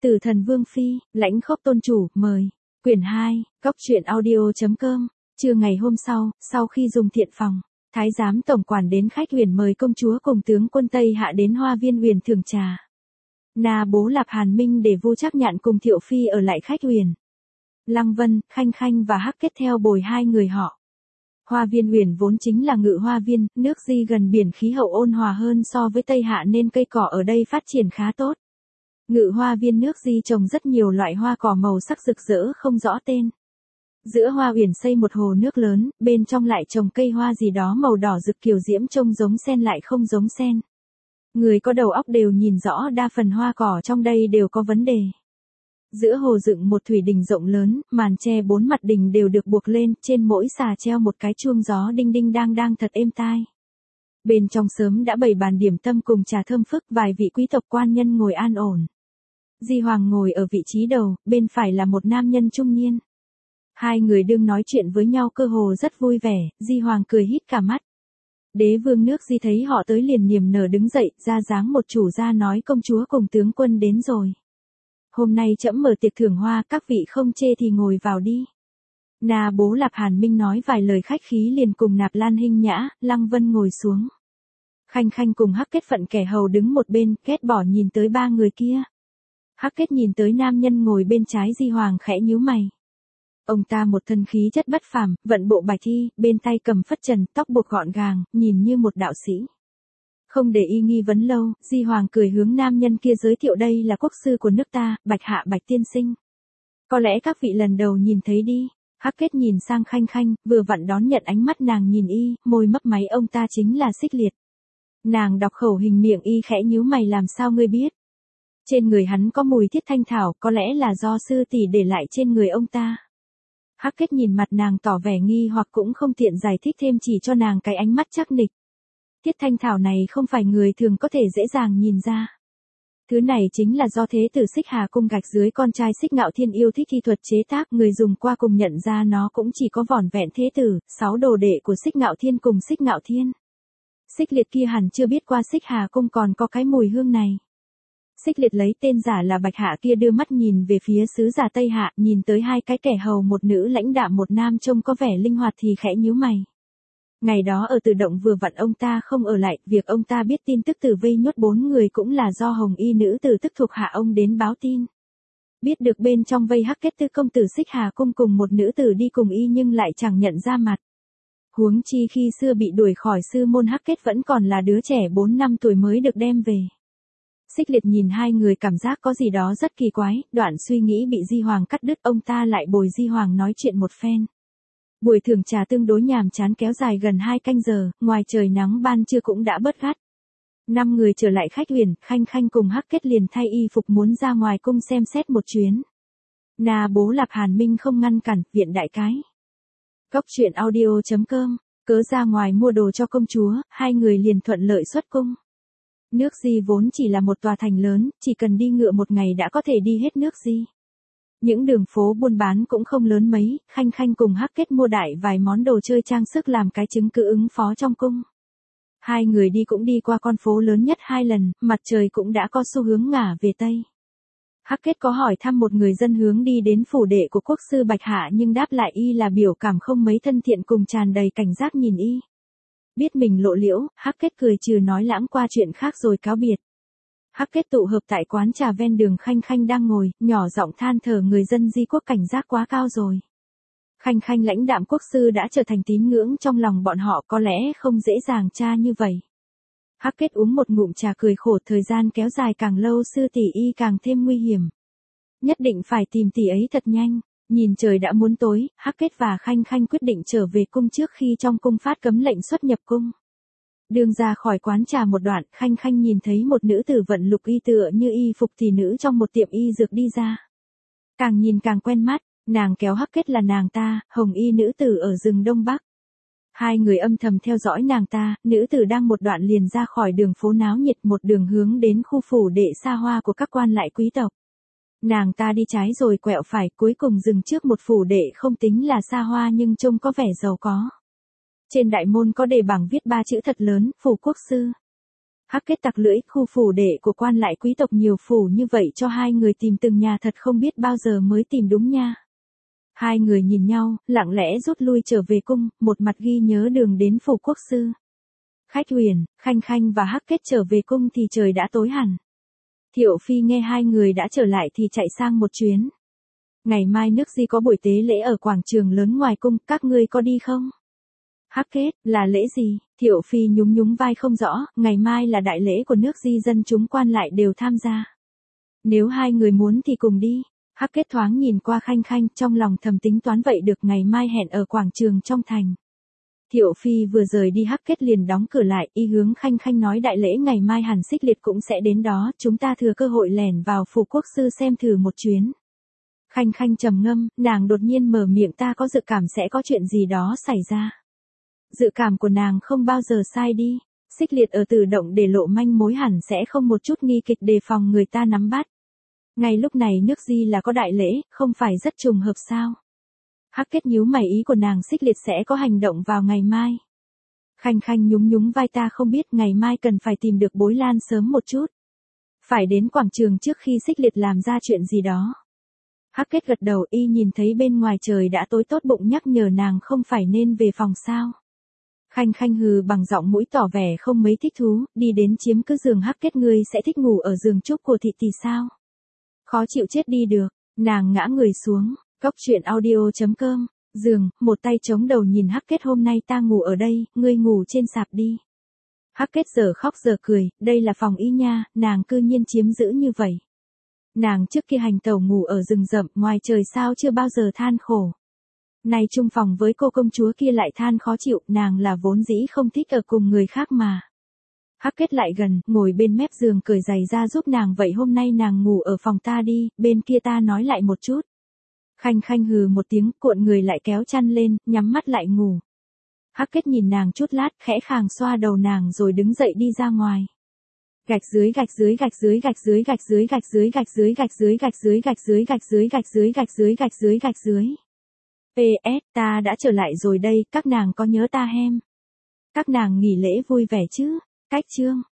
Tử Thần Vương Phi, Lãnh Khốc Tôn Chủ, mời. Quyển 2, Góc truyện audio.com. Trưa ngày hôm sau khi dùng thiện phòng, Thái giám tổng quản đến khách huyền mời công chúa cùng tướng quân Tây Hạ đến Hoa Viên huyền thưởng trà. Na Bố Lạp Hàn Minh để Vu Trác Nhạn cùng Thiệu Phi ở lại khách huyền. Lăng Vân, Khanh Khanh và Hắc Kết theo bồi hai người họ. Hoa Viên huyền vốn chính là ngự hoa viên, nước Di gần biển, khí hậu ôn hòa hơn so với Tây Hạ nên cây cỏ ở đây phát triển khá tốt. Ngự hoa viên nước Di trồng rất nhiều loại hoa cỏ màu sắc rực rỡ không rõ tên. Giữa hoa huyền xây một hồ nước lớn, bên trong lại trồng cây hoa gì đó màu đỏ rực kiều diễm, trông giống sen lại không giống sen. Người có đầu óc đều nhìn rõ đa phần hoa cỏ trong đây đều có vấn đề. Giữa hồ dựng một thủy đình rộng lớn, màn che bốn mặt đình đều được buộc lên, trên mỗi xà treo một cái chuông gió đinh đinh đang thật êm tai. Bên trong sớm đã bày bàn điểm tâm cùng trà thơm phức, vài vị quý tộc quan nhân ngồi an ổn. Di Hoàng ngồi ở vị trí đầu, bên phải là một nam nhân trung niên. Hai người đương nói chuyện với nhau cơ hồ rất vui vẻ, Di Hoàng cười hít cả mắt. Đế vương nước Di thấy họ tới liền niềm nở đứng dậy, ra dáng một chủ gia nói công chúa cùng tướng quân đến rồi. Hôm nay trẫm mở tiệc thưởng hoa, các vị không chê thì ngồi vào đi. Na Bố Lạp Hàn Minh nói vài lời khách khí liền cùng Nạp Lan Hinh Nhã, Lăng Vân ngồi xuống. Khanh Khanh cùng Hắc Kết phận kẻ hầu đứng một bên, ghét bỏ nhìn tới ba người kia. Hắc Kết nhìn tới nam nhân ngồi bên trái Di Hoàng khẽ nhíu mày. Ông ta một thân khí chất bất phàm, vận bộ bạch thi, bên tay cầm phất trần, tóc buộc gọn gàng, nhìn như một đạo sĩ. Không để y nghi vấn lâu, Di Hoàng cười hướng nam nhân kia giới thiệu đây là quốc sư của nước ta, Bạch Hạ Bạch tiên sinh. Có lẽ các vị lần đầu nhìn thấy đi. Hắc Kết nhìn sang Khanh Khanh, vừa vặn đón nhận ánh mắt nàng nhìn y, môi mấp máy, ông ta chính là Xích Liệt. Nàng đọc khẩu hình miệng y khẽ nhíu mày, làm sao ngươi biết? Trên người hắn có mùi thiết thanh thảo, có lẽ là do sư tỷ để lại trên người ông ta. Hắc Kết nhìn mặt nàng tỏ vẻ nghi hoặc cũng không tiện giải thích thêm, chỉ cho nàng cái ánh mắt chắc nịch. Thiết thanh thảo này không phải người thường có thể dễ dàng nhìn ra. Thứ này chính là do thế tử Xích Hà cung gạch dưới con trai Xích Ngạo Thiên yêu thích thi thuật chế tác, người dùng qua cùng nhận ra nó cũng chỉ có vỏn vẹn thế tử, 6 đồ đệ của Xích Ngạo Thiên cùng Xích Ngạo Thiên. Xích Liệt kia hẳn chưa biết qua Xích Hà cung còn có cái mùi hương này. Xích Liệt lấy tên giả là Bạch Hạ kia đưa mắt nhìn về phía sứ giả Tây Hạ, nhìn tới hai cái kẻ hầu, một nữ lãnh đạm một nam trông có vẻ linh hoạt thì khẽ nhíu mày. Ngày đó ở Từ Động vừa vặn ông ta không ở lại, việc ông ta biết tin tức từ vây nhốt 4 người cũng là do Hồng Y nữ tử tức thuộc hạ ông đến báo tin. Biết được bên trong vây Hắc Kết tư công tử Xích Hà cung cùng một nữ tử đi cùng y nhưng lại chẳng nhận ra mặt. Huống chi khi xưa bị đuổi khỏi sư môn, Hắc Kết vẫn còn là đứa trẻ 4 năm tuổi mới được đem về. Xích Liệt nhìn hai người cảm giác có gì đó rất kỳ quái, đoạn suy nghĩ bị Di Hoàng cắt đứt, ông ta lại bồi Di Hoàng nói chuyện một phen. Buổi thưởng trà tương đối nhàm chán kéo dài gần 2 canh giờ, ngoài trời nắng ban trưa cũng đã bớt gắt. 5 người trở lại khách huyền, Khanh Khanh cùng Hắc Kết liền thay y phục muốn ra ngoài cung xem xét một chuyến. Na Bố Lạp Hàn Minh không ngăn cản, viện đại cái. Góc truyện audio.com, cớ ra ngoài mua đồ cho công chúa, hai người liền thuận lợi xuất cung. Nước Di vốn chỉ là một tòa thành lớn, chỉ cần đi ngựa một ngày đã có thể đi hết nước Di. Những đường phố buôn bán cũng không lớn mấy, Khanh Khanh cùng Hắc Kết mua đại vài món đồ chơi trang sức làm cái chứng cứ ứng phó trong cung. Hai người đi cũng đi qua con phố lớn nhất 2 lần, mặt trời cũng đã có xu hướng ngả về Tây. Hắc Kết có hỏi thăm một người dân hướng đi đến phủ đệ của quốc sư Bạch Hạ nhưng đáp lại y là biểu cảm không mấy thân thiện cùng tràn đầy cảnh giác nhìn y. Biết mình lộ liễu, Hắc Kết cười trừ nói lãng qua chuyện khác rồi cáo biệt. Hắc Kết tụ hợp tại quán trà ven đường, Khanh Khanh đang ngồi, nhỏ giọng than thở người dân Di quốc cảnh giác quá cao rồi. Khanh Khanh lãnh đạm quốc sư đã trở thành tín ngưỡng trong lòng bọn họ, có lẽ không dễ dàng tra như vậy. Hắc Kết uống một ngụm trà cười khổ, thời gian kéo dài càng lâu sư tỷ y càng thêm nguy hiểm. Nhất định phải tìm tỷ ấy thật nhanh. Nhìn trời đã muốn tối, Hắc Kết và Khanh Khanh quyết định trở về cung trước khi trong cung phát cấm lệnh xuất nhập cung. Đường ra khỏi quán trà một đoạn, Khanh Khanh nhìn thấy một nữ tử vận lục y tựa như y phục tỷ nữ trong một tiệm y dược đi ra. Càng nhìn càng quen mắt, nàng kéo Hắc Kết là nàng ta, Hồng Y nữ tử ở rừng Đông Bắc. Hai người âm thầm theo dõi nàng ta, nữ tử đang một đoạn liền ra khỏi đường phố náo nhiệt, một đường hướng đến khu phủ đệ xa hoa của các quan lại quý tộc. Nàng ta đi trái rồi quẹo phải, cuối cùng dừng trước một phủ đệ không tính là xa hoa nhưng trông có vẻ giàu có. Trên đại môn có đề bảng viết 3 chữ thật lớn, phủ quốc sư. Hắc kết tặc lưỡi, khu phủ đệ của quan lại quý tộc nhiều phủ như vậy cho hai người tìm từng nhà thật không biết bao giờ mới tìm đúng nha. Hai người nhìn nhau, lặng lẽ rút lui trở về cung, một mặt ghi nhớ đường đến phủ quốc sư. Khách Huyền, Khanh Khanh và Hắc Kết trở về cung thì trời đã tối hẳn. Thiệu Phi nghe hai người đã trở lại thì chạy sang một chuyến. Ngày mai nước Di có buổi tế lễ ở quảng trường lớn ngoài cung, các ngươi có đi không? Hắc Kết, là lễ gì? Thiệu Phi nhún nhún vai không rõ, ngày mai là đại lễ của nước Di, dân chúng quan lại đều tham gia. Nếu hai người muốn thì cùng đi. Hắc Kết thoáng nhìn qua Khanh Khanh, trong lòng thầm tính toán vậy được, ngày mai hẹn ở quảng trường trong thành. Thiệu Phi vừa rời đi, Hắc Kết liền đóng cửa lại, y hướng Khanh Khanh nói đại lễ ngày mai hẳn Xích Liệt cũng sẽ đến đó, chúng ta thừa cơ hội lẻn vào phủ quốc sư xem thử một chuyến. Khanh Khanh trầm ngâm, nàng đột nhiên mở miệng, ta có dự cảm sẽ có chuyện gì đó xảy ra. Dự cảm của nàng không bao giờ sai đi. Xích Liệt ở Tử Động để lộ manh mối hẳn sẽ không một chút nghi kịch đề phòng người ta nắm bắt. Ngay lúc này nước Di là có đại lễ, không phải rất trùng hợp sao? Hắc Kết nhíu mày, ý của nàng Xích Liệt sẽ có hành động vào ngày mai. Khanh Khanh nhún nhún vai, ta không biết, ngày mai cần phải tìm được Bối Lan sớm một chút. Phải đến quảng trường trước khi Xích Liệt làm ra chuyện gì đó. Hắc Kết gật đầu, y nhìn thấy bên ngoài trời đã tối, tốt bụng nhắc nhở nàng không phải nên về phòng sao. Khanh Khanh hừ bằng giọng mũi tỏ vẻ không mấy thích thú, đi đến chiếm cứ giường. Hắc Kết, ngươi sẽ thích ngủ ở giường trúc của thị tỷ sao? Khó chịu chết đi được. Nàng ngã người xuống. Cốc truyện audio.com. Giường, một tay chống đầu nhìn Hắc Kết, hôm nay ta ngủ ở đây, ngươi ngủ trên sạp đi. Hắc Kết giờ khóc giờ cười, đây là phòng y nha, nàng cư nhiên chiếm giữ như vậy. Nàng trước kia hành tẩu ngủ ở rừng rậm, ngoài trời sao chưa bao giờ than khổ. Nay chung phòng với cô công chúa kia lại than khó chịu, nàng là vốn dĩ không thích ở cùng người khác mà. Hắc Kết lại gần, ngồi bên mép giường cởi giày ra giúp nàng, vậy hôm nay nàng ngủ ở phòng ta đi, bên kia ta nói lại một chút. Khanh Khanh hừ một tiếng, cuộn người lại kéo chăn lên, nhắm mắt lại ngủ. Hắc Kết nhìn nàng chút lát, khẽ khàng xoa đầu nàng rồi đứng dậy đi ra ngoài. Gạch dưới gạch dưới gạch dưới gạch dưới gạch dưới gạch dưới gạch dưới gạch dưới gạch dưới gạch dưới gạch dưới gạch dưới gạch dưới gạch dưới gạch dưới. PS, ta đã trở lại rồi đây, các nàng có nhớ ta hem? Các nàng nghỉ lễ vui vẻ chứ? Cách chương